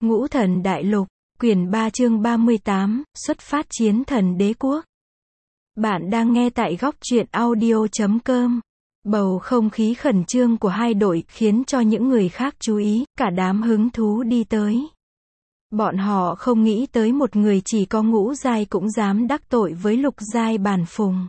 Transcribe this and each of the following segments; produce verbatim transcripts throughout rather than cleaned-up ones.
Ngũ Thần Đại Lục, quyển ba chương ba mươi tám, xuất phát chiến thần đế quốc. Bạn đang nghe tại góc truyện audio chấm com. Bầu không khí khẩn trương của hai đội khiến cho những người khác chú ý, cả đám hứng thú đi tới. Bọn họ không nghĩ tới một người chỉ có ngũ giai cũng dám đắc tội với lục giai Bàn Phùng.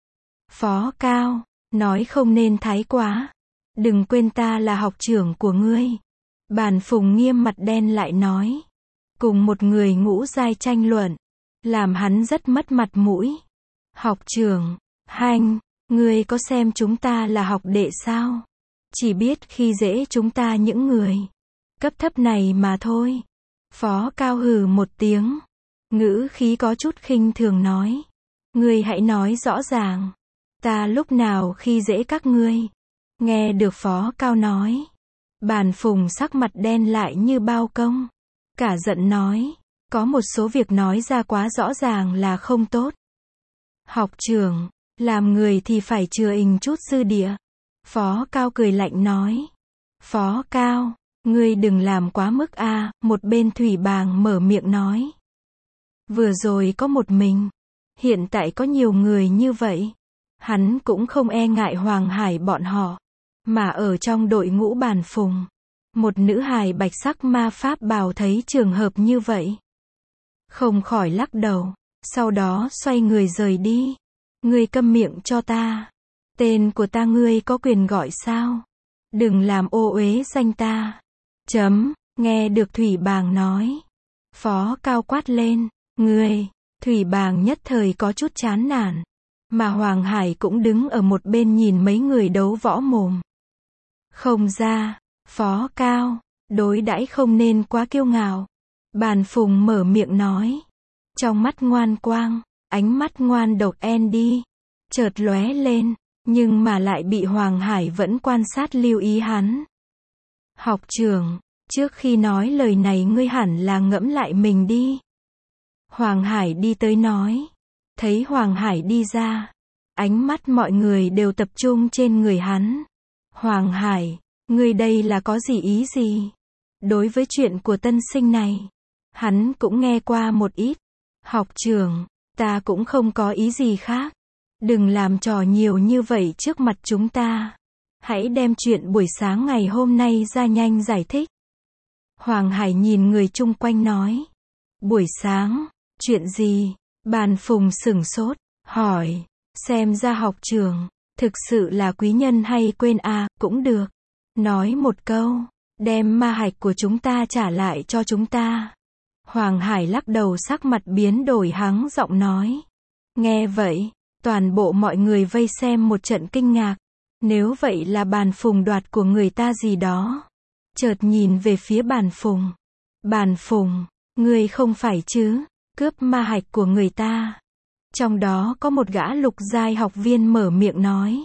Phó Cao, nói không nên thái quá. Đừng quên ta là học trưởng của ngươi. Bàn Phùng nghiêm mặt đen lại nói. Cùng một người ngũ giai tranh luận, làm hắn rất mất mặt mũi. Học trưởng, Hanh, ngươi có xem chúng ta là học đệ sao? Chỉ biết khi dễ chúng ta những người cấp thấp này mà thôi. Phó Cao hừ một tiếng, ngữ khí có chút khinh thường nói. Ngươi hãy nói rõ ràng, ta lúc nào khi dễ các ngươi? Nghe được Phó Cao nói, Bàn Phùng sắc mặt đen lại như bao công. Cả giận nói, có một số việc nói ra quá rõ ràng là không tốt. Học trưởng, làm người thì phải chừa ình chút dư địa. Phó Cao cười lạnh nói. Phó Cao, ngươi đừng làm quá mức a, à, một bên Thủy Bàng mở miệng nói. Vừa rồi có một mình, hiện tại có nhiều người như vậy. Hắn cũng không e ngại Hoàng Hải bọn họ, mà ở trong đội ngũ Bàn Phùng. Một nữ hài bạch sắc ma pháp bào thấy trường hợp như vậy, không khỏi lắc đầu, sau đó xoay người rời đi. Ngươi câm miệng cho ta. Tên của ta ngươi có quyền gọi sao? Đừng làm ô uế danh ta. Chấm, nghe được Thủy Bàng nói. Phó Cao quát lên, ngươi. Thủy Bàng nhất thời có chút chán nản. Mà Hoàng Hải cũng đứng ở một bên nhìn mấy người đấu võ mồm. Không ra. Phó Cao, đối đãi không nên quá kiêu ngạo. Bàn Phùng mở miệng nói. Trong mắt ngoan quang, ánh mắt ngoan độc Andy chợt lóe lên, nhưng mà lại bị Hoàng Hải vẫn quan sát lưu ý hắn. Học trưởng, trước khi nói lời này ngươi hẳn là ngẫm lại mình đi. Hoàng Hải đi tới nói. Thấy Hoàng Hải đi ra, ánh mắt mọi người đều tập trung trên người hắn. Hoàng Hải, ngươi đây là có gì ý gì? Đối với chuyện của tân sinh này, hắn cũng nghe qua một ít. Học trưởng, ta cũng không có ý gì khác. Đừng làm trò nhiều như vậy trước mặt chúng ta. Hãy đem chuyện buổi sáng ngày hôm nay ra nhanh giải thích. Hoàng Hải nhìn người chung quanh nói. Buổi sáng, chuyện gì? Bàn Phùng sửng sốt, hỏi. Xem ra học trưởng, thực sự là quý nhân hay quên à, cũng được. Nói một câu, đem ma hạch của chúng ta trả lại cho chúng ta. Hoàng Hải lắc đầu sắc mặt biến đổi hắng giọng nói. Nghe vậy, toàn bộ mọi người vây xem một trận kinh ngạc. Nếu vậy là Bàn Phùng đoạt của người ta gì đó. Chợt nhìn về phía Bàn Phùng. Bàn Phùng, ngươi không phải chứ, cướp ma hạch của người ta. Trong đó có một gã lục giai học viên mở miệng nói.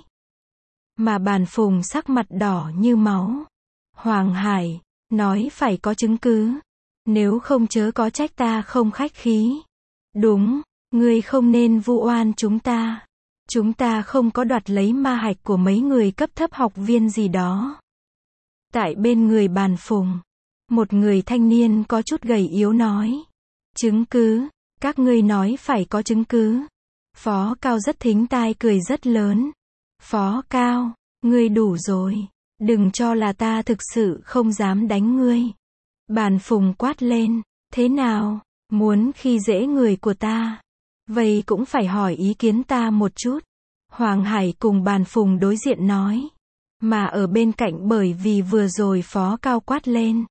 Mà Bàn Phùng sắc mặt đỏ như máu. Hoàng Hải, nói phải có chứng cứ. Nếu không chớ có trách ta không khách khí. Đúng, ngươi không nên vu oan chúng ta. Chúng ta không có đoạt lấy ma hạch của mấy người cấp thấp học viên gì đó. Tại bên người Bàn Phùng, một người thanh niên có chút gầy yếu nói. Chứng cứ, các ngươi nói phải có chứng cứ. Phó Cao rất thính tai cười rất lớn. Phó Cao, ngươi đủ rồi. Đừng cho là ta thực sự không dám đánh ngươi. Bàn Phùng quát lên. Thế nào, muốn khi dễ người của ta? Vậy cũng phải hỏi ý kiến ta một chút. Hoàng Hải cùng Bàn Phùng đối diện nói. Mà ở bên cạnh bởi vì vừa rồi Phó Cao quát lên.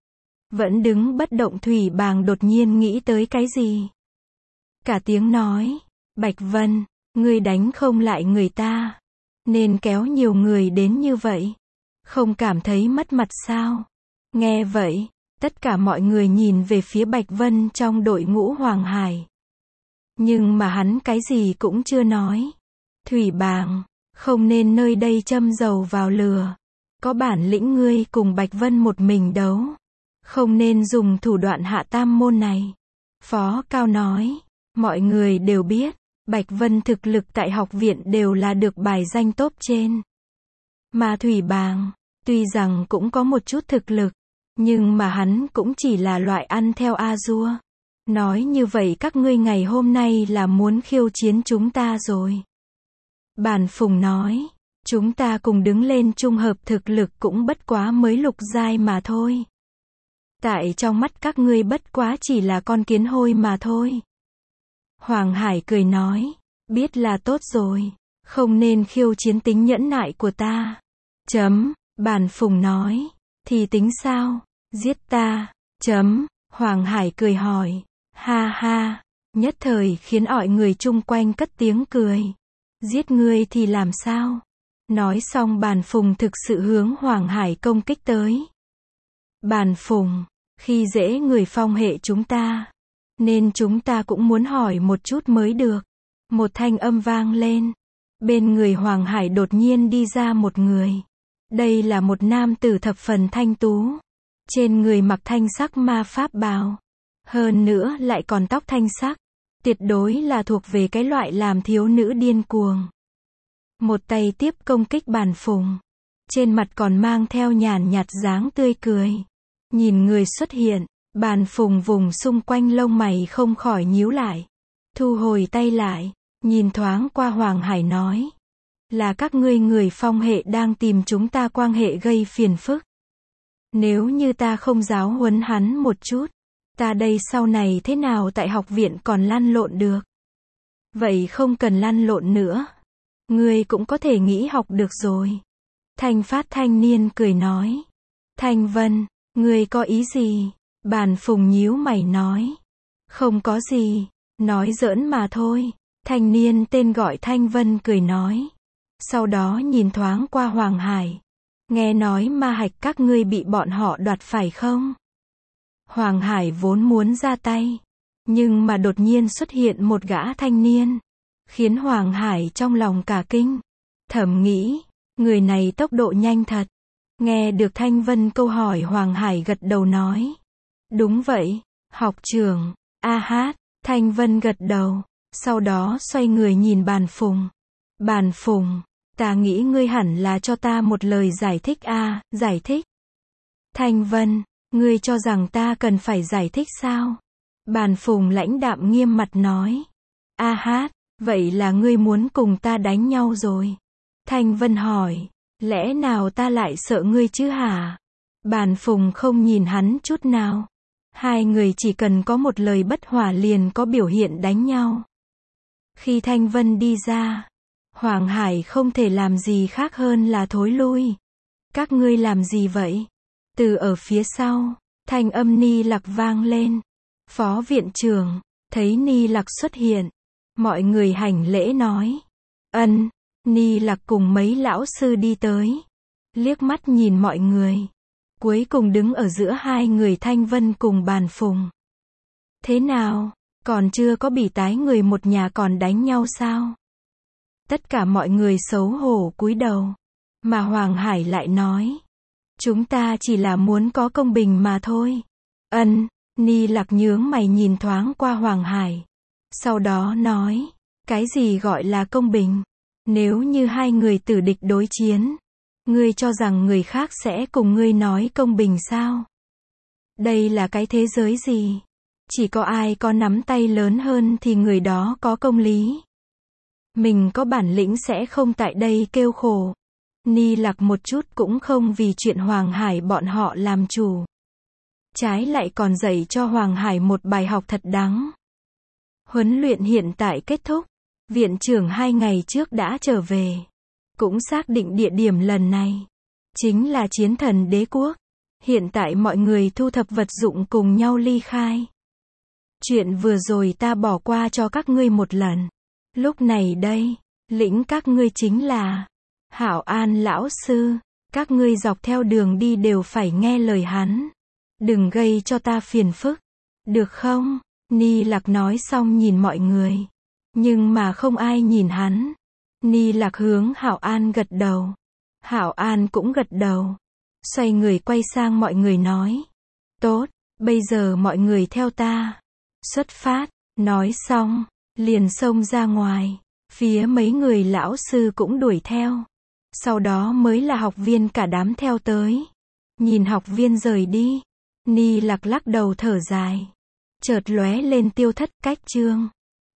Vẫn đứng bất động Thủy Bàng đột nhiên nghĩ tới cái gì? Cả tiếng nói. Bạch Vân, ngươi đánh không lại người ta. Nên kéo nhiều người đến như vậy. Không cảm thấy mất mặt sao? Nghe vậy, tất cả mọi người nhìn về phía Bạch Vân trong đội ngũ Hoàng Hải. Nhưng mà hắn cái gì cũng chưa nói. Thủy Bàng, không nên nơi đây châm dầu vào lửa. Có bản lĩnh ngươi cùng Bạch Vân một mình đấu. Không nên dùng thủ đoạn hạ tam môn này. Phó Cao nói, mọi người đều biết, Bạch Vân thực lực tại học viện đều là được bài danh top trên. Mà Thủy Bàng, tuy rằng cũng có một chút thực lực, Nhưng mà hắn cũng chỉ là loại ăn theo a dua. Nói như vậy các ngươi ngày hôm nay là muốn khiêu chiến chúng ta rồi. Bàn Phùng nói, chúng ta cùng đứng lên trung hợp thực lực cũng bất quá mới lục giai mà thôi. Tại trong mắt các ngươi bất quá chỉ là con kiến hôi mà thôi. Hoàng Hải cười nói, biết là tốt rồi, không nên khiêu chiến tính nhẫn nại của ta. Chấm, Bàn Phùng nói, thì tính sao, giết ta, chấm, Hoàng Hải cười hỏi, ha ha, nhất thời khiến mọi người chung quanh cất tiếng cười. Giết ngươi thì làm sao? Nói xong Bàn Phùng thực sự hướng Hoàng Hải công kích tới. Bàn Phùng, khi dễ người phong hệ chúng ta, nên chúng ta cũng muốn hỏi một chút mới được. Một thanh âm vang lên. Bên người Hoàng Hải đột nhiên đi ra một người. Đây là một nam tử thập phần thanh tú. Trên người mặc thanh sắc ma pháp bào. Hơn nữa lại còn tóc thanh sắc. Tuyệt đối là thuộc về cái loại làm thiếu nữ điên cuồng. Một tay tiếp công kích Bàn Phùng. Trên mặt còn mang theo nhàn nhạt dáng tươi cười. Nhìn người xuất hiện, Bàn Phùng vùng xung quanh lông mày không khỏi nhíu lại. Thu hồi tay lại, nhìn thoáng qua Hoàng Hải nói. Là các ngươi người phong hệ đang tìm chúng ta quan hệ gây phiền phức. Nếu như ta không giáo huấn hắn một chút, ta đây sau này thế nào tại học viện còn lăn lộn được. Vậy không cần lăn lộn nữa. Ngươi cũng có thể nghĩ học được rồi. Thanh Phát thanh niên cười nói. Thanh Vân, ngươi có ý gì? Bàn Phùng nhíu mày nói. Không có gì, nói giỡn mà thôi. Thanh niên tên gọi Thanh Vân cười nói. Sau đó nhìn thoáng qua Hoàng Hải. Nghe nói ma hạch các ngươi bị bọn họ đoạt phải không? Hoàng Hải vốn muốn ra tay. Nhưng mà đột nhiên xuất hiện một gã thanh niên. Khiến Hoàng Hải trong lòng cả kinh. Thầm nghĩ, người này tốc độ nhanh thật. Nghe được Thanh Vân câu hỏi Hoàng Hải gật đầu nói. Đúng vậy, học trưởng, a hát, Thanh Vân gật đầu. Sau đó xoay người nhìn Bàn Phùng. Bàn Phùng, ta nghĩ ngươi hẳn là cho ta một lời giải thích a, à, giải thích. Thanh Vân, ngươi cho rằng ta cần phải giải thích sao? Bàn Phùng lãnh đạm nghiêm mặt nói. A hát, vậy là ngươi muốn cùng ta đánh nhau rồi. Thanh Vân hỏi, lẽ nào ta lại sợ ngươi chứ hả? Bàn Phùng không nhìn hắn chút nào. Hai người chỉ cần có một lời bất hòa liền có biểu hiện đánh nhau. Khi Thanh Vân đi ra, Hoàng Hải không thể làm gì khác hơn là thối lui. Các ngươi làm gì vậy? Từ ở phía sau, thanh âm Ni Lặc vang lên. Phó viện trưởng, thấy Ni Lặc xuất hiện. Mọi người hành lễ nói. Ân, Ni Lặc cùng mấy lão sư đi tới. Liếc mắt nhìn mọi người. Cuối cùng đứng ở giữa hai người Thanh Vân cùng Bàn Phùng. Thế nào? Còn chưa có bị tái người một nhà còn đánh nhau sao? Tất cả mọi người xấu hổ cúi đầu. Mà Hoàng Hải lại nói. Chúng ta chỉ là muốn có công bình mà thôi. Ân, Ni Lặc nhướng mày nhìn thoáng qua Hoàng Hải. Sau đó nói. Cái gì gọi là công bình? Nếu như hai người tử địch đối chiến. Ngươi cho rằng người khác sẽ cùng ngươi nói công bình sao? Đây là cái thế giới gì? Chỉ có ai có nắm tay lớn hơn thì người đó có công lý. Mình có bản lĩnh sẽ không tại đây kêu khổ. Ni Lặc một chút cũng không vì chuyện Hoàng Hải bọn họ làm chủ. Trái lại còn dạy cho Hoàng Hải một bài học thật đáng. Huấn luyện hiện tại kết thúc. Viện trưởng hai ngày trước đã trở về. Cũng xác định địa điểm lần này. Chính là Chiến Thần Đế Quốc. Hiện tại mọi người thu thập vật dụng cùng nhau ly khai. Chuyện vừa rồi ta bỏ qua cho các ngươi một lần. Lúc này đây, lĩnh các ngươi chính là Hảo An lão sư. Các ngươi dọc theo đường đi đều phải nghe lời hắn. Đừng gây cho ta phiền phức. Được không? Ni Lặc nói xong nhìn mọi người. Nhưng mà không ai nhìn hắn. Ni Lặc hướng Hảo An gật đầu. Hảo An cũng gật đầu. Xoay người quay sang mọi người nói. Tốt, bây giờ mọi người theo ta. Xuất phát, nói xong, liền xông ra ngoài. Phía mấy người lão sư cũng đuổi theo. Sau đó mới là học viên cả đám theo tới. Nhìn học viên rời đi, Ni Lặc lắc đầu thở dài. Chợt lóe lên tiêu thất, cách chương.